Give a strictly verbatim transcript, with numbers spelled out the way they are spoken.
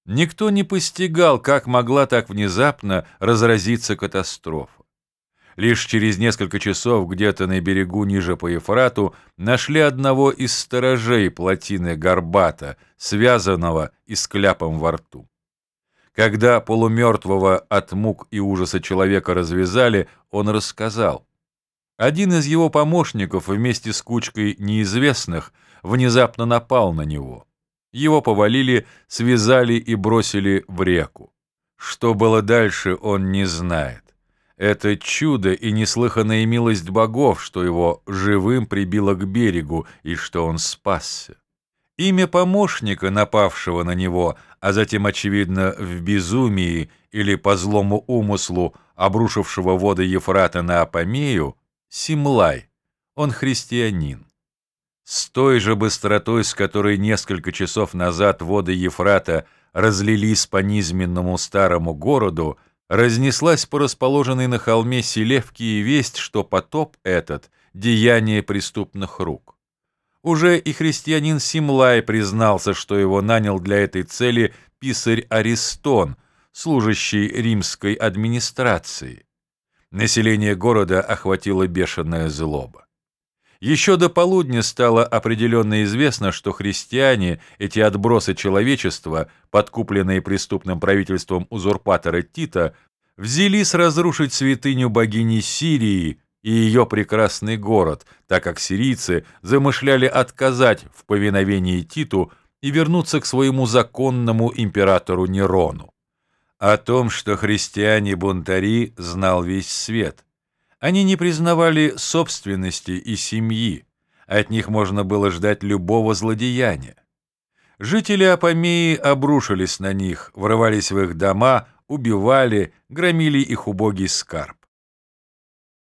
Никто не постигал, как могла так внезапно разразиться катастрофа. Лишь через несколько часов где-то на берегу ниже по Ефрату нашли одного из сторожей плотины Горбата, связанного и с кляпом во рту. Когда полумертвого от мук и ужаса человека развязали, он рассказал. Один из его помощников вместе с кучкой неизвестных внезапно напал на него. Его повалили, связали и бросили в реку. Что было дальше, он не знает. Это чудо и неслыханная милость богов, что его живым прибило к берегу и что он спасся. Имя помощника, напавшего на него, а затем, очевидно, в безумии или по злому умыслу, обрушившего воды Ефрата на Апамею, Симлай, он христианин. С той же быстротой, с которой несколько часов назад воды Ефрата разлились по низменному старому городу, разнеслась по расположенной на холме Селевкии весть, что потоп этот — деяние преступных рук. Уже и христианин Симлай признался, что его нанял для этой цели писарь Аристон, служащий римской администрации. Население города охватила бешеная злоба. Еще до полудня стало определенно известно, что христиане, эти отбросы человечества, подкупленные преступным правительством узурпатора Тита, взялись разрушить святыню богини Сирии и ее прекрасный город, так как сирийцы замышляли отказать в повиновении Титу и вернуться к своему законному императору Нерону. О том, что христиане-бунтари, знал весь свет. Они не признавали собственности и семьи, от них можно было ждать любого злодеяния. Жители Апамеи обрушились на них, врывались в их дома, убивали, громили их убогий скарб.